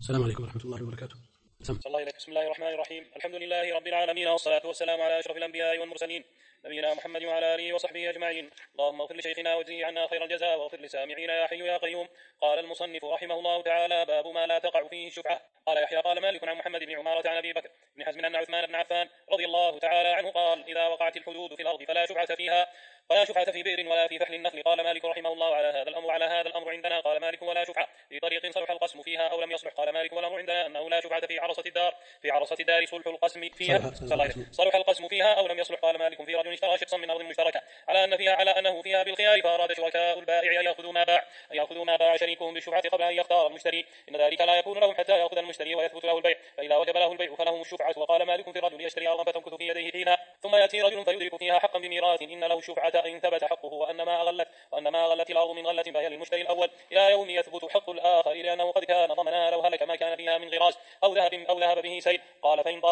السلام عليكم ورحمة الله وبركاته. بسم الله الرحمن الرحيم. الحمد لله رب العالمين، والصلاة والسلام على أشرف الأنبياء والمرسلين نبينا محمد وعلى آله وصحبه أجمعين. اللهم اغفر لشيخنا واجزه عنا خير الجزاء، واغفر لسامعينا يا حي يا قيوم. قال المصنف رحمه الله تعالى: باب ما لا تقع فيه الشفعة. قال يحيى: قال مالك عن محمد بن عمارة عن أبي بكر بن حزم أن عثمان بن عفان رضي الله تعالى عنه قال: إذا وقعت الحدود في الأرض فلا شفعة فيها، ولا شفعة في بئر ولا في فحل النخل. قال مالك رحمه الله: على هذا الأمر عندنا. قال مالك: ولا شفعة في طريق صلح القسم فيها أو لم يصلح. قال مالك: والأمر عندنا أنه لا شفعة في عرصة الدار صلح القسم فيها صلح القسم فيها أو لم يصلح. قال مالك: في رجل اشترى شقصا من أرض مشتركة على أنه فيها بالخيار، فأراد شركاء البائع أن يأخذوا ما باع شريكهم بالشفعة قبل أن يختار المشتري. إن ذلك لا يكون لهم حتى يأخذ المشتري ويثبت له البيع، فإذا وجب له البيع فلهم الشفعة. وقال مالك: في الرجل يشتري أرضا فتمكث في يديه حينا، ثم يأتي رجل فيدرك فيها حقا بميراث، إن له الشفعة إن ثبت حقه، وأن ما أغلت الأرض من غلة فهي للمشتري الأول إلى يوم يثبت حق الآخر، لأنه قد كان ضمنها لو هلك ما كان فيها من غراس أو ذهب به سيل. قال: فإن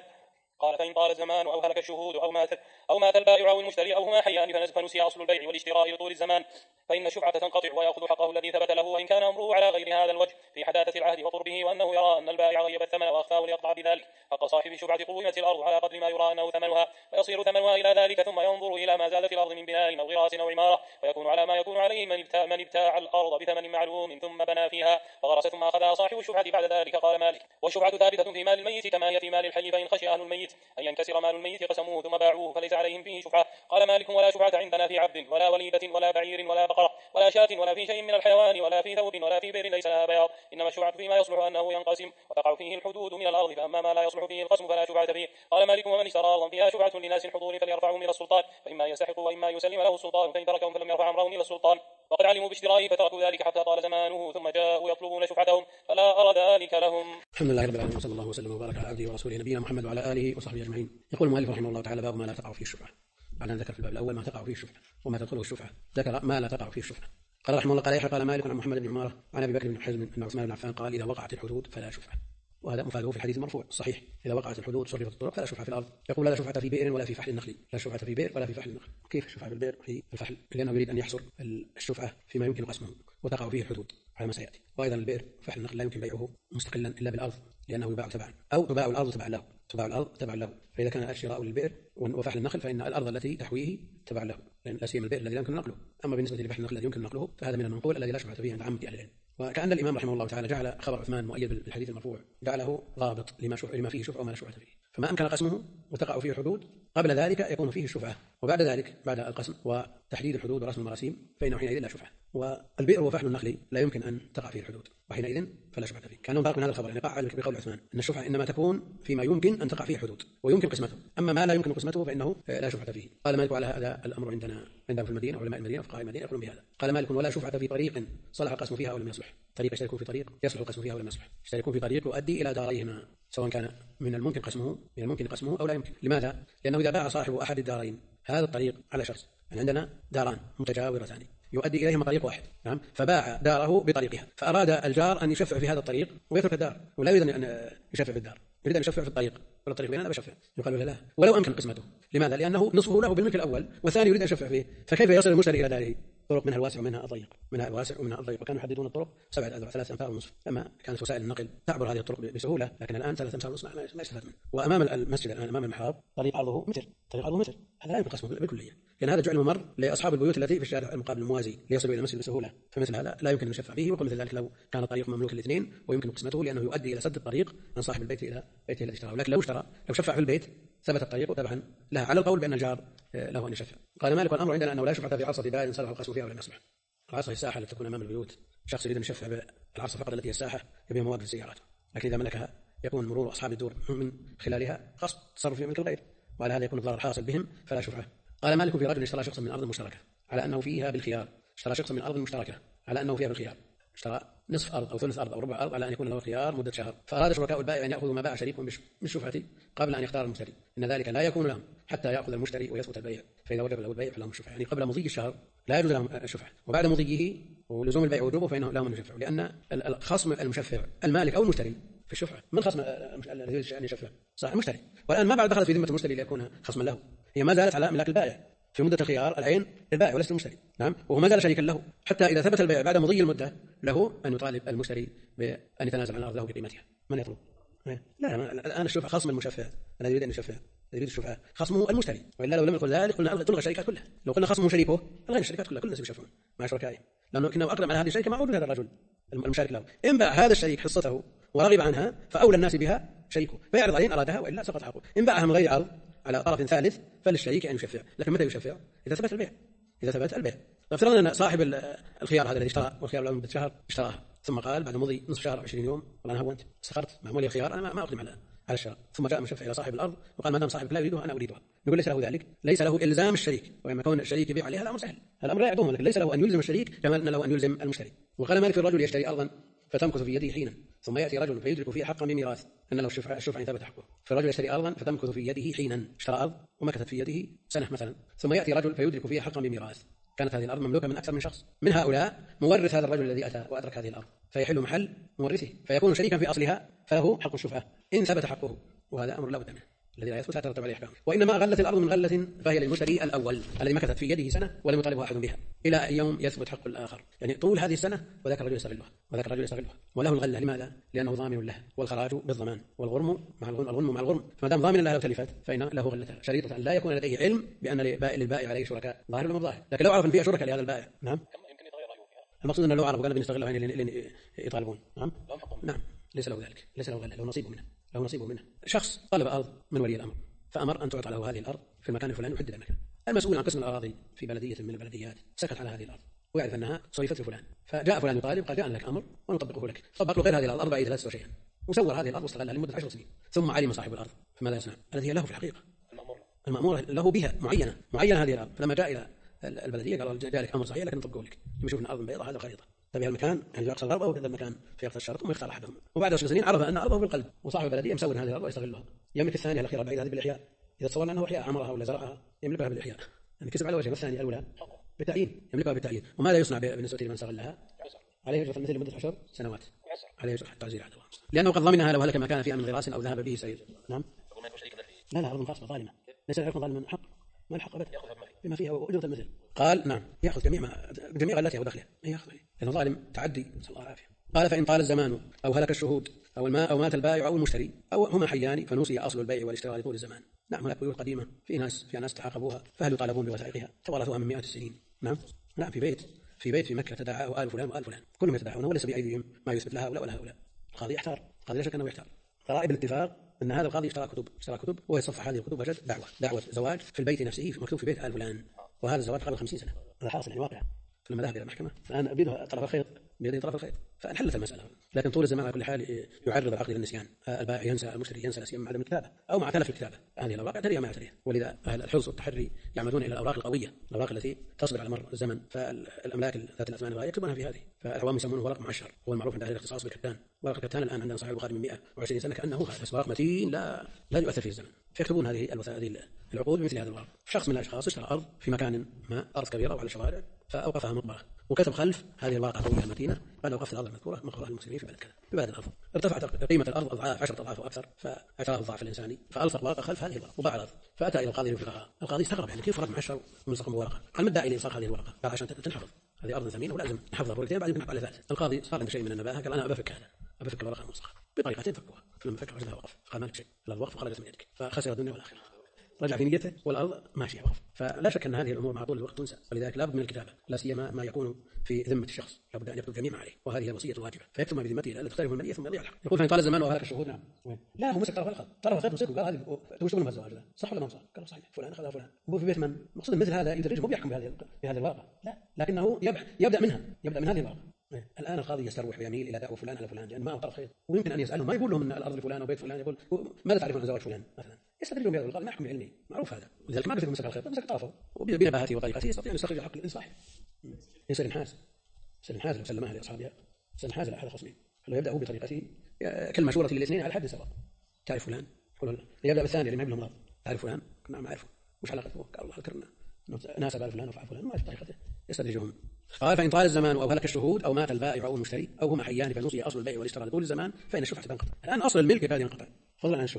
طال الزمان أو هلك الشهود أو مات البائع أو المشتري أو هما حيان فنسي أصل البيع والاشتراء لطول الزمان، فإن الشفعة تنقطع ويأخذ حقه الذي ثبت له، وإن كان أمره على غير هذا الوجه في حداثة العهد وقربه، وأنه يرى أن البائع غيب الثمن وأخفاه ليقطع بذلك حق صاحب الشفعة. قومت الأرض على قدر ما يرى أنه ثمنها، فيصير ثمنها إلى ذلك، ثم ينظر إلى ما زاد في الأرض من بناء أو غراس أو عمارة، ويكون على ما يكون عليه من ابتاع الأرض بثمن معلوم ثم بنى فيها فغرس ثم أخذها صاحب الشفعة بعد ذلك. قال مالك: والشفعة ثابتة في مال الميت كما هي في مال الحي، فإن خشي أهل الميت أن ينكسر مال الميت قسموه ثم باعوه فليس عليهم فيه شفعة. قال مالك: ولا شفعة عندنا في عبد ولا وليدة ولا بعير ولا بقرة ولا شاة ولا في شيء من الحيوان ولا في ثوب ولا في بئر ليس لها بياض، إنما الشفعة فيما يصلح أنه ينقسم وتقع فيه الحدود من الأرض، فأما ما لا يصلح فيه القسم فلا شفعة فيه. قال مالك: ومن اشترى أرضا فيها شفعة لناس الحضور فليرفعهم إلى السلطان، فإما يستحق وإما يسلم له السلطان، فإن تركهم فلم يرفع أمرهم إلى السلطان وقد علموا باشترائه فتركوا ذلك حتى طال زمانه، ثم جاءوا يطلبون شفعتهم فلا أرى ذلك لهم. الحمد لله رب العالمين، وصلى الله وسلم وبارك على عبده ورسوله نبينا محمد وعلى آله وصحبه أجمعين. يقول المؤلف رحمه الله تعالى: باب ما لا تقع فيه الشفعة. بعد أن ذكر في الباب الأول ما تقع فيه الشفعة وما تدخله الشفعة، ذكر ما لا تقع فيه الشفعة. قال رحمه الله: قال يحيى: قال مالك عن محمد بن عمارة عن أبي بكر بن حزم أن عثمان بن عفان قال: إذا وقعت الحدود فلا شفعة. وهذا مفاده في الحديث المرفوع الصحيح: إذا وقعت الحدود صرفت الطرق فلا شفعة في الأرض. يقول: لا شفعة في بئر ولا في فحل النخل. لا شفعة في بئر ولا في فحل النخل. كيف الشفعة في البئر في الفحل؟ لأنه يريد أن يحصر الشفعة فيما يمكن قسمه وتقع فيه الحدود على ما سيأتي. وأيضا البئر فحل النخل لا يمكن بيعه مستقلا إلا بالأرض، لأنه يباع تبعا أو تباع الأرض تبعا له. فإذا كان الشراء للبئر وفحل النخل فإن الأرض التي تحويه تبع له، لأن لا سيما البئر الذي لا يمكن نقله. أما بالنسبة لفحل النخل الذي يمكن نقله فهذا من المنقول الذي لا شفعة فيه عند عامة أهل العلم. وكأن الإمام رحمه الله تعالى جعل خبر عثمان مؤيد بالحديث المرفوع، جعله ضابط لما فيه شفعة وما لا شفعة فيه. فما أمكن قسمه وتقع فيه الحدود قبل ذلك يكون فيه الشفعة، وبعد ذلك بعد القسم وتحديد الحدود ورسم المراسيم فإنه حينئذ لا شفعة. والبئر وفحل النخل لا يمكن أن تقع فيه الحدود، وحينئذ فلا شفعة فيه. كأنه فرق من هذا الخبر، يعني قاعد بقول عثمان أن الشفعة إنما تكون فيما يمكن أن تقع فيه الحدود ويمكن قسمته، أما ما لا يمكن قسمته فإنه لا شفعة فيه. قال مالك: على هذا الأمر عندنا في المدينة، علماء المدينة وفقهاء المدينة يقولون بهذا. قال مالك: ولا شفعة في طريق صلح القسم فيها أو لم يصلح. طريق يشتركون في طريق يصلح القسم فيها أو لم يصلح، يشتركون في طريق يؤدي إلى داريهما، سواء كان من الممكن قسمه أو لا يمكن. لماذا؟ لأنه إذا باع صاحب أحد الدارين هذا الطريق على شخص، يعني عندنا داران متجاورتان يؤدي إليهما طريق واحد، نعم، فباع داره بطريقها، فأراد الجار أن يشفع في هذا الطريق ويترك الدار، ولا يريد أن يشفع في الدار، يريد أن يشفع في الطريق، ولا الطريق بيننا بشفع. يقال له لا، ولو أمكن قسمته. لماذا؟ لأنه نصفه له بالملك الأول والثاني يريد أن يشفع فيه، فكيف يصل المشتري إلى داره؟ طرق منها الواسع ومنها الضيق، منها الواسع ومنها الضيق، وكانوا يحددون الطرق 7 أذرع 3 أمتار ونصف، أما كانت وسائل النقل تعبر هذه الطرق بسهولة، لكن الآن 3 أمتار ونصف لا يستفاد منه. وأمام المسجد الآن أمام المحراب طريق عرضه متر، هذا لا يمكن قسمه بالكلية، لأن هذا جعل ممر لأصحاب البيوت التي في الشارع المقابل الموازي ليصلوا إلى المسجد بسهولة، فمثل هذا لا يمكن أن يشفع فيه. وقل مثل ذلك لو كان الطريق مملوك الاثنين ويمكن قسمته، لأنه يؤدي إلى سد الطريق عن صاحب البيت إلى بيته الذي اشتراه. لكن لو شفع في البيت ثبت الطريق تبعا لها، على القول بأن الجار له أن يشفع. قال مالك: والأمر عندنا أنه لا شفعة في عرصة دار صلح القسم فيها ولم يصلح. العرصة هي الساحة التي تكون أمام البيوت، شخص يريد أن يشفع بالعرصة فقط التي هي الساحة يبيع مواد السيارات، لكن إذا ملكها يكون مرور أصحاب الدور من خلالها غصب تصرف في ملك الغير، وعلى هذا يكون الضرر حاصل بهم فلا شفعة. قال مالك: في رجل اشترى شخصا من أرض مشتركة على أنه فيها بالخيار. اشترى نصف أرض أو ثلث أرض أو ربع أرض على أن يكون له خيار مدة شهر، فأراد شركاء البائع أن يأخذوا ما باع شريكهم بالشفعة قبل أن يختار المشتري، إن ذلك لا يكون لهم حتى يأخذ المشتري ويثبت البيع، فإذا وجب له البيع فلهم الشفعة. يعني قبل مضي الشهر لا يجوز لهم الشفعة، وبعد مضيه ولزوم البيع وجوبه فإنه لهم أن يشفعوا، لأن الخصم المشفع المالك أو المشتري في الشفعة من خصم الذي يريد أن يشفع صاحب المشتري، والآن ما بعد دخلت في ذمة المشتري ليكون خصما له، هي ما زالت على ملاك البائع، في مدة الخيار العين للبائع وليس المشتري. نعم. وهو ما زال شريكا له حتى إذا ثبت البيع بعد مضي المدة له أن يطالب المشتري بأن يتنازل عن الأرض له بقيمتها. من يطلب؟ لا، الآن الشفعة خصم المشفع الذي يريد أن يشفع، يريد الشفعة خصمه المشتري، وإلا لو لم يقل ذلك قلنا تلغى الشركات كلها. لو قلنا خصمه شريكه ألغينا الشركات كلها، كل الناس يشفعون مع شركائهم، لأنه كنا أقدم على هذه الشركة مع وجود هذا الرجل المشارك له. إن باع هذا الشريك حصته ورغب عنها فأولى الناس بها شريكه، فيعرض عليه إن أرادها وإلا سقط حقه. إن باعها من غير عرض على طرف ثالث فللشريك أن يشفع. لكن متى يشفع؟ إذا ثبت البيع. إذا ثبت البيع. افترضنا أن صاحب الخيار هذا الذي اشترى والخيار له مدة شهر اشتراه، ثم قال بعد مضي نصف شهر 20 يوم والله أنا هونت استخرت معمولي الخيار، أنا ما أقدم على الشراء. ثم جاء مشفع إلى صاحب الأرض وقال ما دام صاحبك لا يريدها أنا أريدها. نقول ليس له ذلك، ليس له إلزام الشريك، وإما كون الشريك يبيع عليها الأمر سهل، الأمر لا يعدوه، لكن ليس له أن يلزم الشريك كما أن له أن يلزم المشتري. وقال مالك في الرجل يشتري أرضا فتمكث في يده حينا ثم يأتي رجل فيدرك فيه حقا بميراث أن له الشفعة إن ثبت حقه. فالرجل يشتري أرضا فتمكث في يده حينا، اشترى أرض ومكثت في يده سنة مثلا، ثم يأتي رجل فيدرك فيها حقا بميراث. كانت هذه الأرض مملوكة من أكثر من شخص، من هؤلاء مورث هذا الرجل الذي أتى وأدرك هذه الأرض، فيحل محل مورثه فيكون شريكا في أصلها، فله حق الشفعة إن ثبت حقه. وهذا أمر لا بد منه الذي لا يثبت لا ترتب عليه أحكام. وإنما غلت الأرض من غلة فهي للمشتري الأول الذي مكثت في يده سنة ولم يطالبه أحد بها إلى يوم يثبت حق الآخر، يعني طول هذه السنة وذاك الرجل يستغلها وله الغلة. لماذا؟ لأنه ضامن له، والخراج بالضمان، والغرم مع الغرم، فما دام ضامن لها لو تلفت فإن له غلتها، شريطة أن لا يكون لديه علم بأن للبائع عليه شركاء ظاهر ولا ظاهر. لكن لو عرف أن فيها شركاء لهذا البائع نعم المقصود أنه لو عرف وكان بنستغلها لين يطالبون نعم ليس له ذلك، ليس له غلة، له نصيبه منه. شخص طلب أرض من ولي الأمر فأمر أن تعطى له هذه الأرض في المكان الفلاني وحدد المكان. المسؤول عن قسم الأراضي في بلدية من البلديات سكت على هذه الأرض ويعرف أنها صرفت لفلان، فجاء فلان يطالب قال جاءنا لك أمر ونطبقه لك، طبق له غير هذه الأرض 4 3 شيئا وسور هذه الأرض واستغلها لمدة 10 سنين، ثم علم صاحب الأرض فماذا يصنع؟ الذي هي له في الحقيقة المأمور له بها معينة هذه الأرض. فلما جاء إلى البلدية قالوا جاء لك أمر صحيح لكن نطبقه لك، يشوف أن الأرض بيضاء هذا خريطة تبع المكان يعني أقصى الغرب أو كذا المكان في أقصى الشرق ويختار أحدهم، وبعد 10 سنين عرف أن أرضه بالقلب وصاحب البلدية مسوي هذه الأرض ويستغلها. يملك الثانية الأخيرة بعيد هذه بالإحياء، إذا تصورنا أنه إحياء عمرها ولا زرعها يملكها بالإحياء يعني كسب على وجهه. الثانية الأولى بالتعيين يملكها بالتعيين. وماذا يصنع بالنسبة لمن استغلها؟ عليه يجرى المثل لمدة 10 سنوات، عليه يجرى التعزير عند الله لأنه قد ضمنها لو هلك ما كان فيها من غراس أو ذهب به سيد. نعم لا أرض خاصة ظالمة، ليس الحكم ظالما حق ما الحق أبدا بما فيها وأجرة المثل. قال نعم يأخذ جميع غلتها ودخلها يأخذ، لأنه ظالم تعدي نسأل الله العافية. قال فإن طال الزمان أو هلك الشهود أو الماء أو مات البائع أو المشتري أو هما حيان فنوسي أصل البيع والاشتراء لطول الزمان. نعم هناك بيوت قديمة في ناس تعاقبوها فهل يطالبون بوثائقها تورثوها من 100 السنين. نعم في بيت في مكة تداعاه آل فلان وآل فلان كلهم يتداعون وليس بأيديهم ما يثبت لها هؤلاء ولا هؤلاء. القاضي يحتار، القاضي لا شك أنه يحتار. غرائب الاتفاق أن هذا القاضي اشترى كتب ويصفح هذه الكتب وجد دعوة زواج في البيت نفسه مكتوب في بيت آل فلان، وهذا الزواج قبل 50 سنة. هذا حاصل يعني واقع. فلما ذهب إلى المحكمة الآن أبيدها طرف الخيط بيد طرف الخيط فانحلت المسألة. لكن طول الزمان على كل حال يعرض العقد للنسيان، البائع ينسى، المشتري ينسى سيما مع عدم الكتابة أو مع تلف الكتابة. هذه الأوراق تريها ما يعتريها، ولذا أهل الحرص والتحري يعمدون إلى الأوراق القوية، الأوراق التي تصبر على مر الزمن. فالأملاك ذات الأثمان الغالية يكتبونها في هذه، فالعوام يسمونه ورق معشر، هو المعروف عند أهل الاختصاص بالكتان. ورق الكتان الآن عندنا صحيح البخاري من 120 سنة كأنه هذا، بس ورق متين لا يؤثر فيه الزمن، فيكتبون هذه العقود بمثل هذا الورق. شخص من الأشخاص اشترى أرض في مكان ما، أرض كبيرة وعلى الشوارع، فأوقفها مطبخ وكتب خلف هذه الورقة القوية المتينة قال أوقفت الأرض المذكورة مقرها المسلمين في بلد كذا ببلد الأرض. ارتفعت قيمة الأرض أضعاف 10 أضعاف وأكثر، فاعتراف الضعف الإنساني فألصق ورقة خلف هذه الورقة وباع الأرض. فأتى إلى القاضي للفقهاء، القاضي استغرب يعني كيف ورق معشر ملصق بورقة؟ قال ما الداعي لإلصاق هذه الورقة؟ قال عشان تنحفظ، هذه أرض ثمينة ولازم نحفظها ورقتين بعد يمكن نحط على ثالث. القاضي صار عنده شيء من النباهة قال أنا أبفك الورقة الملصقة بطريقتين فكوها، فلما فك عجزها وقف، قال مالك شيء إلا الوقف وخرجت من يدك، فخسر الدنيا والآخرة. رجع في نيته والأرض ماشية وقف. فلا شك أن هذه الأمور مع طول الوقت تنسى، ولذلك لابد من الكتابة، لا سيما ما يكون في ذمة الشخص، لابد أن يكتب الجميع عليه، وهذه هي الوصية الواجبة، فيكتب ما بذمته لألا تختلف المالية ثم يضيع الحق. يقول فإن طال الزمان وهلك الشهود. نعم لا هو مسك طرف الخيط مسكه قال هذه توشون ما الزواج صح ولا ما صح؟ قال صحيح فلان أخذها فلان. هو في بيت من مقصود مثل هذا يدرجه بيحكم بهذه الورقة، لا لكنه يبدأ من هذه الورقة. الآن القاضي يستروح ويميل إلى دعوة فلان على فلان لأن ما طرف خيط، ويمكن أن يسألهم ما يقول لهم أن الأرض لفلان وبيت فلان، يقول ماذا تعرفون عن زواج فلان مثلا، يستدرجون بهذا القاضي ما يحكم بعلمه معروف هذا، ولذلك ما بيمسك الخيط مسك طرفه وبنباهته وطريقته يستطيع أن يستخرج الحق للإنصاف. يصير النحاس لو سلمها لأصحابها سنحاز لأحد الخصمين، يبدأ بطريقته كالمشورة للاثنين على حد سواء. تعرف فلان؟ يبدأ بالثاني اللي ما يبلغ مرض، تعرف فلان؟ نعم أعرفه. مش علاقته؟ قال الله ذكرنا ناسب على فلان وفعل فلان، ما في طريقته يستدرجهم. قال فإن طال الزمان أو هلك الشهود أو مات البائع أو المشتري أو هما حيان فنوسي أصل البيع والاشتراء لطول الزمان فإن الشفعة تنقطع. الآن أصل الملك كاد ينقطع فضلا عن الشفعة،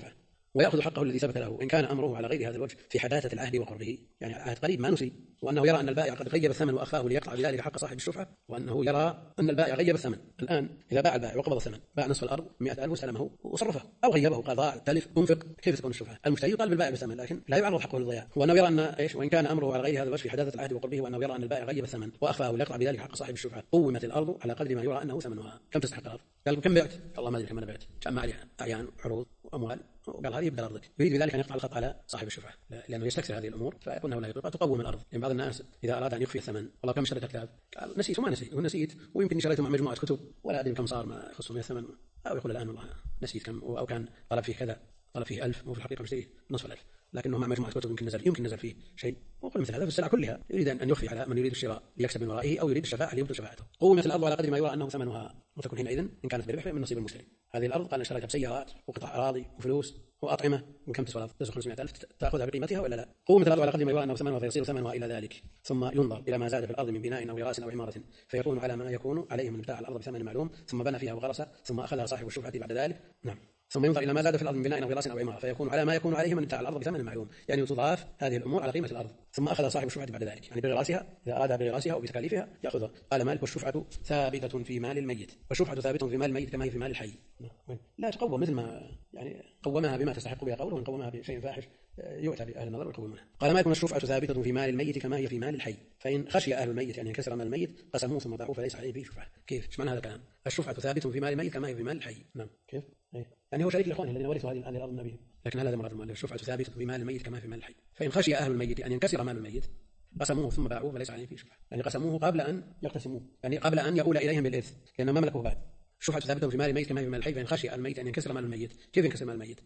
ويأخذ حقه الذي ثبت له وإن كان أمره على غير هذا الوجه في حداثة العهد وقربه، يعني عهد قريب ما نسي، وأنه يرى أن البائع قد غيب الثمن وأخفاه ليقطع بذلك حق صاحب الشفعة، وأنه يرى أن البائع غيب الثمن. الآن إذا باع البائع وقبض الثمن، باع نصف الأرض 100,000 وسلمه وصرفه، أو غيبه قال ضاع تلف أنفق، كيف تكون الشفعة؟ المشتري يطالب البائع بالثمن لكن لا يعرض حقه للضياع، وأنه يرى أن إيش وإن كان أمره على غير هذا الوجه في حداثة العهد وقربه، وأنه يرى أن البائع غيب الثمن وأخفاه ليقطع بذلك حق صاحب الشفعة. قومت الأرض على قدر ما يرى أنه ثمنها. كم تستحق الأرض؟ قال كم بعت؟ والله ما أدري كم أنا بعت، جمع عليها أعيان عروض وأموال، وقال هذه يبدأ أرضك. يريد بذلك أن يقطع الخط على صاحب الشفعة لأنه يستكثر هذه الأمور، فيكون له لا يطيق تقوم الأرض. يعني بعض الناس إذا أراد أن يخفي الثمن، والله كم اشتريت كتاب؟ قال نسيت وما نسيت، ونسيت ويمكن شريته مع مجموعة كتب ولا أدري كم صار ما يخصه من الثمن، أو يقول الآن والله نسيت كم، أو كان طلب فيه كذا، طلب فيه 1000 وفي الحقيقة مشتريه نصف الألف، لكنه مع مجموعة كتب يمكن نزل فيه شيء. وقل مثل هذا في السلع كلها، يريد أن يخفي على من يريد الشراء ليكسب من ورائه، أو يريد الشفاعة ليبطل شفاعته. قومت الأرض على قدر ما يرى أنه ثمنها، وتكون حينئذ إن كانت بربح من نصيب المشتري. هذه الأرض قال اشتريتها بسيارات وقطع أراضي وفلوس وأطعمة، وكم تسوى الأرض؟ تسوى 500,000، تأخذها بقيمتها ولا لا؟ قومت الأرض على قدر ما يرى أنه ثمنها فيصير ثمنها إلى ذلك، ثم ينظر إلى ما زاد في الأرض من بناء أو غراس أو عمارة فيكون على ما يكون عليه من ابتاع الأرض بثمن معلوم، ثم بنى فيها وغرس ثم أخذها صاحب الشفعة بعد ذلك. نعم. ثم ينظر إلى ما زاد في الأرض من بناء أو غراس أو عمارة فيكون على ما يكون عليه من ابتاع الأرض بثمن معلوم، يعني تضاف هذه الأمور على قيمة الأرض. ثم أخذ صاحب الشفعة بعد ذلك، يعني بغراسها إذا أراد بغراسها أو بتكاليفها يأخذها. قال مالك والشفعة ثابتة في مال الميت، والشفعة ثابتة في مال الميت كما هي في مال الحي، لا تقوم مثل ما يعني قومها بما تستحق بها قوله، وإن قومها بشيء فاحش يؤتى بأهل النظر ويقومونها. قال مالك والشفعة ثابتة في مال الميت كما هي في مال الحي، فإن خشي أهل الميت أن ينكسر مال الميت قسموه ثم باعوه فليس عليه فيه شفعة. كيف؟ ايش معنى هذا الكلام؟ الشفعة ثابتة في مال الميت كما هي في مال الحي. نعم. كيف؟ يعني هو شريك لإخوانه الذين ورثوا هذه الأرض النبي، لكن هذا مراد المؤلف. الشفعة ثابتة في مال الميت كما في مال الحي، فإن خشي أهل الميت أن ينكسر مال الميت قسموه ثم باعوه فليس عليه فيه شفعة، يعني قسموه قبل أن يقتسموه، يعني قبل أن يؤول إليهم بالإرث، لأنه ما ملكه بعد. الشفعة ثابتة في مال الميت كما في مال الحي، فإن خشي الميت أن ينكسر مال الميت. كيف ينكسر مال الميت؟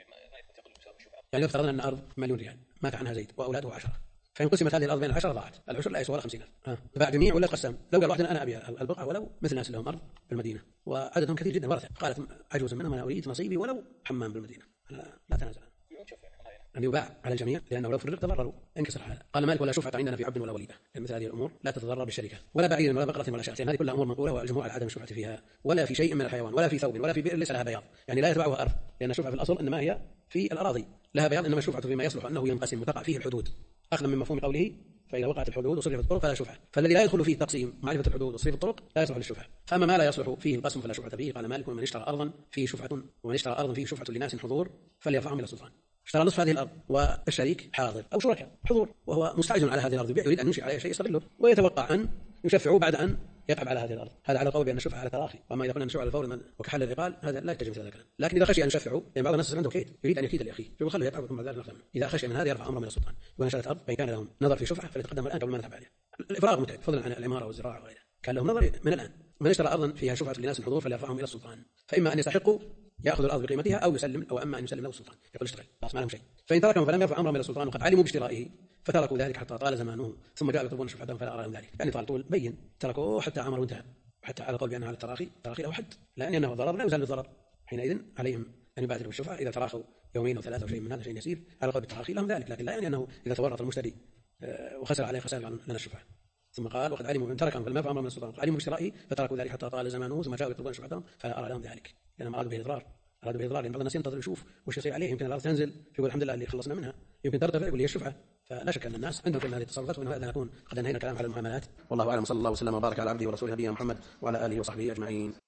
يعني لو افترضنا أن أرض 1,000,000 ريال مات عنها زيد وأولاده 10، فإن قسمت هذه الأرض بين 10 ضاعت، العشر لا يسوى 50,000. باع جميع ولا قسم؟ لو قال واحد أنا أبي البقعة ولو مثل ناس لهم أرض بالمدينة وعددهم كثير جدا ورثة، قالت عجوز منهم أنا أريد نصيبي ولو حمام بالمدينة، لا تنازل أن يباع على الجميع، لأنه لو فرق تضرروا انكسر هذا. قال مالك ولا شفعة عندنا في عبد ولا وليدة، يعني مثل هذه الأمور لا تتضرر بالشركة، ولا بعير ولا بقرة ولا شاة، يعني هذه كلها أمور منقولة والجمهور على عدم الشفعة فيها، ولا في شيء من الحيوان، ولا في ثوب، ولا في بئر ليس لها بياض، يعني لا يتبعها أرض، لأن الشفعة في الأصل إنما هي في الأراضي لها بياض، إنما الشفعة فيما يصلح أنه ينقسم وتقع فيه الحدود، أخذا من مفهوم قوله فإذا وقعت الحدود وصرفت الطرق فلا شفعة، فالذي لا يدخل فيه التقسيم معرفة الحدود وصرف الطرق لا يصلح للشفعة. فأما ما لا يصلح فيه القسم فلا شفعة فيه. قال مالك من اشترى أرضا فيه شفعة ومن اشترى أرضا فيه شفعة لناس حضور فليرفعهم إلى السلطان. اشترى نصف هذه الأرض والشريك حاضر أو شركاء حضور وهو مستعجل على هذه الأرض يريد أن ينشئ عليها شيء يستغله ويتوقع أن يشفعوا بعد أن يتعب على هذه الأرض، هذا على قول بأن الشفعة على تراخي، وأما إذا قلنا نشفع على الفور وكحل العقال هذا لا يتجه مثل هذا الكلام. لكن إذا خشي أن يشفعوا، يعني بعض الناس عنده كيد يريد أن يكيد لأخيه يقول خليه يتعب ثم ذلك نقدم، إذا خشي من هذا يرفع أمره من السلطان وإن شاءت أرض فإن كان لهم نظر في شفعة فليتقدم الآن قبل ما نتعب عليه. الإفراغ متعب فضلا عن العمارة والزراعة وغيرها، كان لهم نظر من الآن. من اشترى أرضا فيها شفعة لناس حضور فليرفعهم إلى السلطان، فإما أن يستحقوا يأخذ الأرض بقيمتها أو يسلم، أو أما أن يسلم له السلطان يقول اشتغل خلاص ما لهم شيء. فإن تركهم فلم يرفع أمرهم إلى السلطان وقد علموا باشترائه فتركوا ذلك حتى طال زمانه ثم جاءوا يطلبون شفعتهم فلا أرى لهم ذلك، يعني طال طول بين تركوه حتى عمروا انتهى، حتى على قول بأنه على التراخي له حد، لأنه ضرر لا يزال الضرر، حينئذ عليهم أن يبادروا بالشفعة إذا تراخوا يومين أو ثلاثة أو شيء من هذا شيء يسير، على قول التراخي لهم ذلك، لكن لا يعني أنه إذا تورط المشتري وخسر عليه خسر لنا الشفعة. ثم قال وقد علموا من تركهم فلم يرفع أمرهم من السلطان وقد علموا باشترائه فتركوا ذلك حتى طال زمانه ثم جاءوا يطلبون شفعتهم فلا أرى لهم ذلك، لأنهم أرادوا به إضرار، لأن بعض الناس ينتظر يشوف وش يصير عليه، يمكن الأرض تنزل يقول الحمد لله اللي خلصنا منها، يمكن ترتفع يقول لي الشفعة، فلا شك أن الناس عندهم كل هذه التصرفات، وإن هذا نكون قد انهينا الكلام على المعاملات. والله أعلم، صلى الله وسلم وبارك على عبده ورسوله نبينا محمد وعلى آله وصحبه أجمعين.